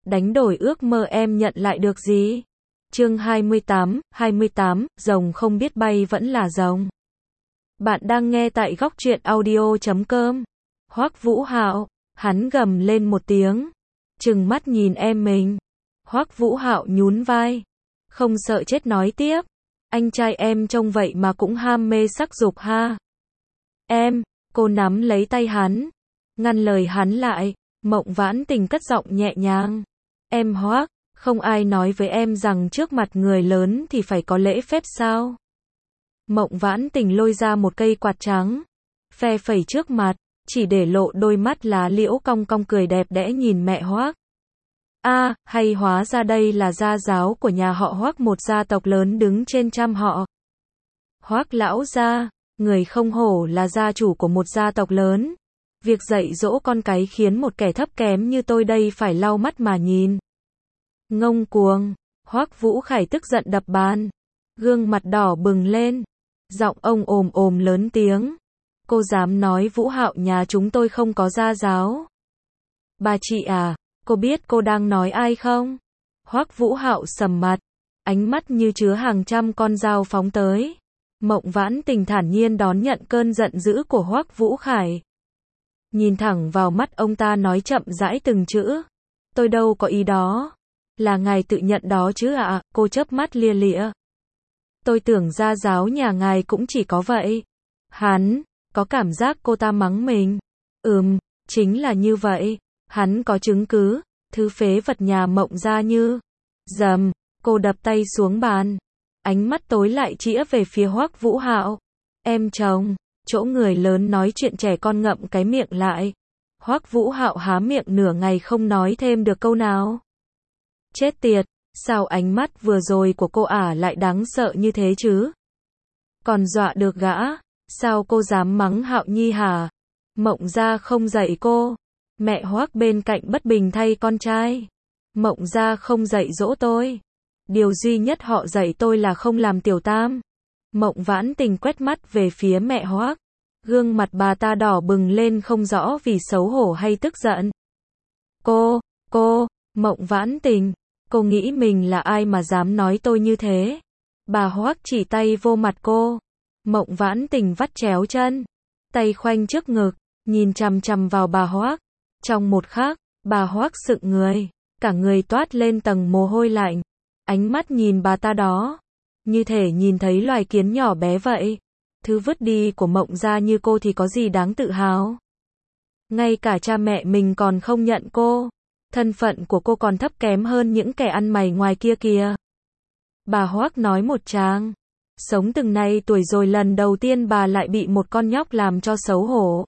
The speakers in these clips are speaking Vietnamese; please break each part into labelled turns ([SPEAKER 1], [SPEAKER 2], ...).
[SPEAKER 1] đánh đổi ước mơ em nhận lại được gì? Chương 28, rồng không biết bay vẫn là rồng. Bạn đang nghe tại góc truyện audio.com. Hoắc Vũ Hạo, hắn gầm lên một tiếng, trừng mắt nhìn em mình. Hoắc Vũ Hạo nhún vai, không sợ chết nói tiếp, anh trai em trông vậy mà cũng ham mê sắc dục ha. Em, cô nắm lấy tay hắn, ngăn lời hắn lại. Mộng Vãn Tình cất giọng nhẹ nhàng, em Hoắc, không ai nói với em rằng trước mặt người lớn thì phải có lễ phép sao? Mộng Vãn Tình lôi ra một cây quạt trắng, phe phẩy trước mặt, chỉ để lộ đôi mắt lá liễu cong cong cười đẹp đẽ nhìn mẹ Hoắc. A, hay hóa ra đây là gia giáo của nhà họ Hoắc, một gia tộc lớn đứng trên trăm họ. Hoắc lão gia, người không hổ là gia chủ của một gia tộc lớn. Việc dạy dỗ con cái khiến một kẻ thấp kém như tôi đây phải lau mắt mà nhìn. Ngông cuồng, Hoắc Vũ Khải tức giận đập bàn, gương mặt đỏ bừng lên, giọng ông ồm lớn tiếng. Cô dám nói Vũ Hạo nhà chúng tôi không có gia giáo? Bà chị à, cô biết cô đang nói ai không? Hoắc Vũ Hạo sầm mặt, ánh mắt như chứa hàng trăm con dao phóng tới. Mộng Vãn Tình thản nhiên đón nhận cơn giận dữ của Hoắc Vũ Khải. Nhìn thẳng vào mắt ông ta nói chậm rãi từng chữ. Tôi đâu có ý đó. Là ngài tự nhận đó chứ ạ, cô chớp mắt lia lịa. Tôi tưởng gia giáo nhà ngài cũng chỉ có vậy. Hắn, có cảm giác cô ta mắng mình. Chính là như vậy. Hắn có chứng cứ, thứ phế vật nhà Mộng gia như. Dầm, cô đập tay xuống bàn. Ánh mắt tối lại chĩa về phía Hoắc Vũ Hạo. Em chồng. Chỗ người lớn nói chuyện trẻ con ngậm cái miệng lại. Hoắc Vũ Hạo há miệng nửa ngày không nói thêm được câu nào. Chết tiệt, sao ánh mắt vừa rồi của cô ả lại đáng sợ như thế chứ? Còn dọa được gã, sao cô dám mắng Hạo Nhi hả? Mộng gia không dạy cô. Mẹ Hoắc bên cạnh bất bình thay con trai. Mộng gia không dạy dỗ tôi. Điều duy nhất họ dạy tôi là không làm tiểu tam. Mộng Vãn Tình quét mắt về phía mẹ Hoắc. Gương mặt bà ta đỏ bừng lên không rõ vì xấu hổ hay tức giận. Mộng Vãn Tình, cô nghĩ mình là ai mà dám nói tôi như thế? Bà Hoắc chỉ tay vô mặt cô. Mộng Vãn Tình vắt chéo chân, tay khoanh trước ngực, nhìn chằm chằm vào bà Hoắc. Trong một khắc, bà Hoắc sững người, cả người toát lên tầng mồ hôi lạnh. Ánh mắt nhìn bà ta đó, như thể nhìn thấy loài kiến nhỏ bé vậy. Thứ vứt đi của Mộng gia như cô thì có gì đáng tự hào? Ngay cả cha mẹ mình còn không nhận cô. Thân phận của cô còn thấp kém hơn những kẻ ăn mày ngoài kia kìa. Bà Hoắc nói một tràng. Sống từng này tuổi rồi lần đầu tiên bà lại bị một con nhóc làm cho xấu hổ.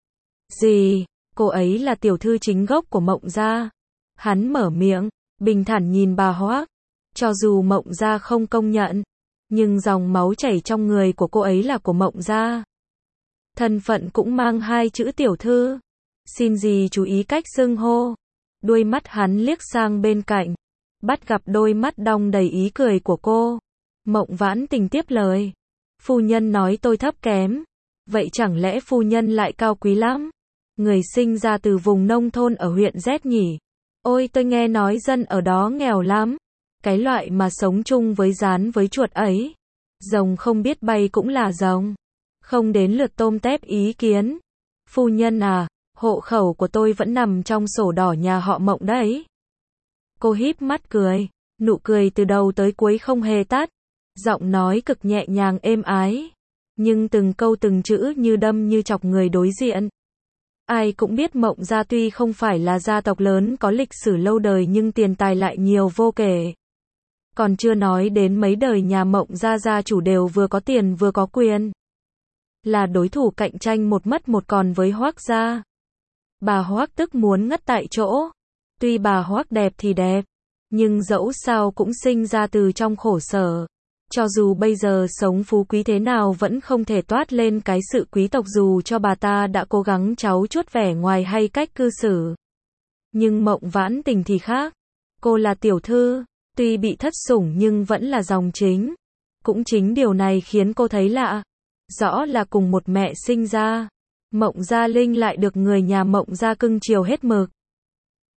[SPEAKER 1] Gì? Cô ấy là tiểu thư chính gốc của Mộng gia. Hắn mở miệng, bình thản nhìn bà Hoắc. Cho dù Mộng gia không công nhận, nhưng dòng máu chảy trong người của cô ấy là của Mộng gia. Thân phận cũng mang hai chữ tiểu thư. Xin gì chú ý cách xưng hô. Đuôi mắt hắn liếc sang bên cạnh, bắt gặp đôi mắt đong đầy ý cười của cô. Mộng Vãn Tình tiếp lời. Phu nhân nói tôi thấp kém. Vậy chẳng lẽ phu nhân lại cao quý lắm? Người sinh ra từ vùng nông thôn ở huyện Z nhỉ? Ôi tôi nghe nói dân ở đó nghèo lắm. Cái loại mà sống chung với rán với chuột ấy. Rồng không biết bay cũng là rồng. Không đến lượt tôm tép ý kiến. Phu nhân à, hộ khẩu của tôi vẫn nằm trong sổ đỏ nhà họ Mộng đấy. Cô híp mắt cười, nụ cười từ đầu tới cuối không hề tắt. Giọng nói cực nhẹ nhàng êm ái. Nhưng từng câu từng chữ như đâm như chọc người đối diện. Ai cũng biết Mộng gia tuy không phải là gia tộc lớn có lịch sử lâu đời nhưng tiền tài lại nhiều vô kể. Còn chưa nói đến mấy đời nhà Mộng gia gia chủ đều vừa có tiền vừa có quyền. Là đối thủ cạnh tranh một mất một còn với Hoắc gia. Bà Hoắc tức muốn ngất tại chỗ. Tuy bà Hoắc đẹp thì đẹp, nhưng dẫu sao cũng sinh ra từ trong khổ sở. Cho dù bây giờ sống phú quý thế nào vẫn không thể toát lên cái sự quý tộc dù cho bà ta đã cố gắng trau chuốt vẻ ngoài hay cách cư xử. Nhưng Mộng Vãn Tình thì khác. Cô là tiểu thư, tuy bị thất sủng nhưng vẫn là dòng chính. Cũng chính điều này khiến cô thấy lạ. Rõ là cùng một mẹ sinh ra. Mộng Gia Linh lại được người nhà Mộng Gia cưng chiều hết mực.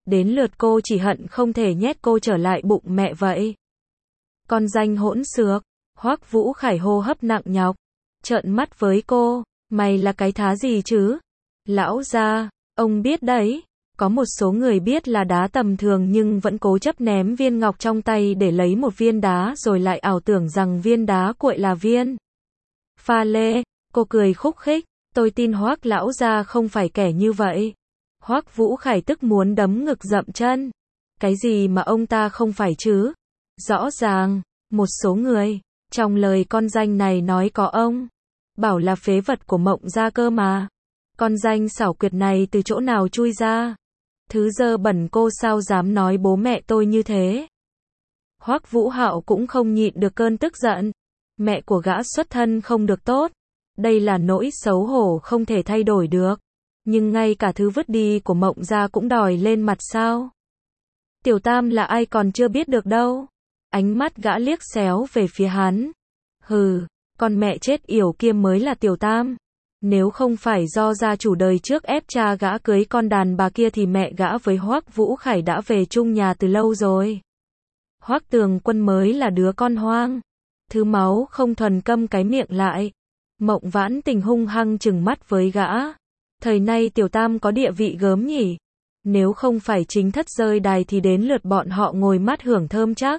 [SPEAKER 1] Đến lượt cô chỉ hận không thể nhét cô trở lại bụng mẹ vậy. Con danh hỗn xược. Hoắc Vũ Khải hô hấp nặng nhọc, trợn mắt với cô, mày là cái thá gì chứ? Lão gia, ông biết đấy, có một số người biết là đá tầm thường nhưng vẫn cố chấp ném viên ngọc trong tay để lấy một viên đá rồi lại ảo tưởng rằng viên đá cuội là viên pha lê. Cô cười khúc khích, tôi tin Hoắc lão gia không phải kẻ như vậy. Hoắc Vũ Khải tức muốn đấm ngực dậm chân. Cái gì mà ông ta không phải chứ? Rõ ràng, một số người, trong lời con danh này nói có ông, bảo là phế vật của Mộng gia cơ mà. Con danh xảo quyệt này từ chỗ nào chui ra? Thứ dơ bẩn cô sao dám nói bố mẹ tôi như thế? Hoắc Vũ Hạo cũng không nhịn được cơn tức giận. Mẹ của gã xuất thân không được tốt. Đây là nỗi xấu hổ không thể thay đổi được. Nhưng ngay cả thứ vứt đi của Mộng gia cũng đòi lên mặt sao? Tiểu Tam là ai còn chưa biết được đâu. Ánh mắt gã liếc xéo về phía hắn. Hừ, con mẹ chết yểu kia mới là Tiểu Tam. Nếu không phải do gia chủ đời trước ép cha gã cưới con đàn bà kia thì mẹ gã với Hoắc Vũ Khải đã về chung nhà từ lâu rồi. Hoắc Tường Quân mới là đứa con hoang. Thứ máu không thuần, câm cái miệng lại. Mộng Vãn Tình hung hăng trừng mắt với gã. Thời nay Tiểu Tam có địa vị gớm nhỉ? Nếu không phải chính thất rơi đài thì đến lượt bọn họ ngồi mắt hưởng thơm chắc.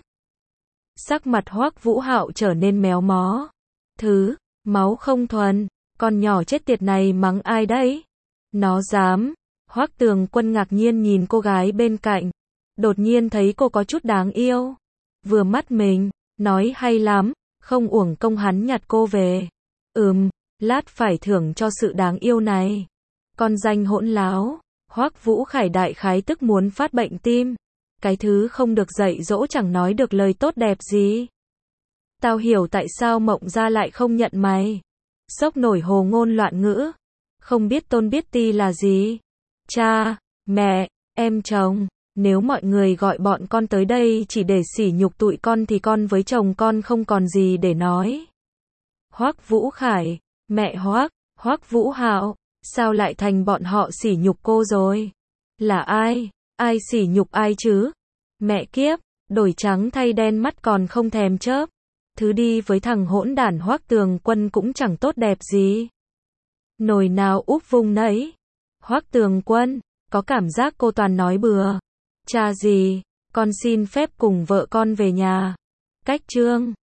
[SPEAKER 1] Sắc mặt Hoắc Vũ Hạo trở nên méo mó. Thứ máu không thuần, con nhỏ chết tiệt này mắng ai đấy? Nó dám. Hoắc Tường Quân ngạc nhiên nhìn cô gái bên cạnh. Đột nhiên thấy cô có chút đáng yêu. Vừa mắt mình, nói hay lắm, không uổng công hắn nhặt cô về. Lát phải thưởng cho sự đáng yêu này. Con danh hỗn láo. Hoắc Vũ Khải đại khái tức muốn phát bệnh tim. Cái thứ không được dạy dỗ chẳng nói được lời tốt đẹp gì. Tao hiểu tại sao Mộng gia lại không nhận mày. Sốc nổi hồ ngôn loạn ngữ. Không biết tôn biết ti là gì. Cha, mẹ, em chồng. Nếu mọi người gọi bọn con tới đây chỉ để sỉ nhục tụi con thì con với chồng con không còn gì để nói. Hoắc Vũ Khải, mẹ Hoắc, Hoắc Vũ Hạo, sao lại thành bọn họ sỉ nhục cô rồi? Là ai? Ai sỉ nhục ai chứ? Mẹ kiếp, đổi trắng thay đen mắt còn không thèm chớp. Thứ đi với thằng hỗn đản Hoắc Tường Quân cũng chẳng tốt đẹp gì. Nồi nào úp vung nấy. Hoắc Tường Quân, có cảm giác cô toàn nói bừa. Cha gì, con xin phép cùng vợ con về nhà. Cách chương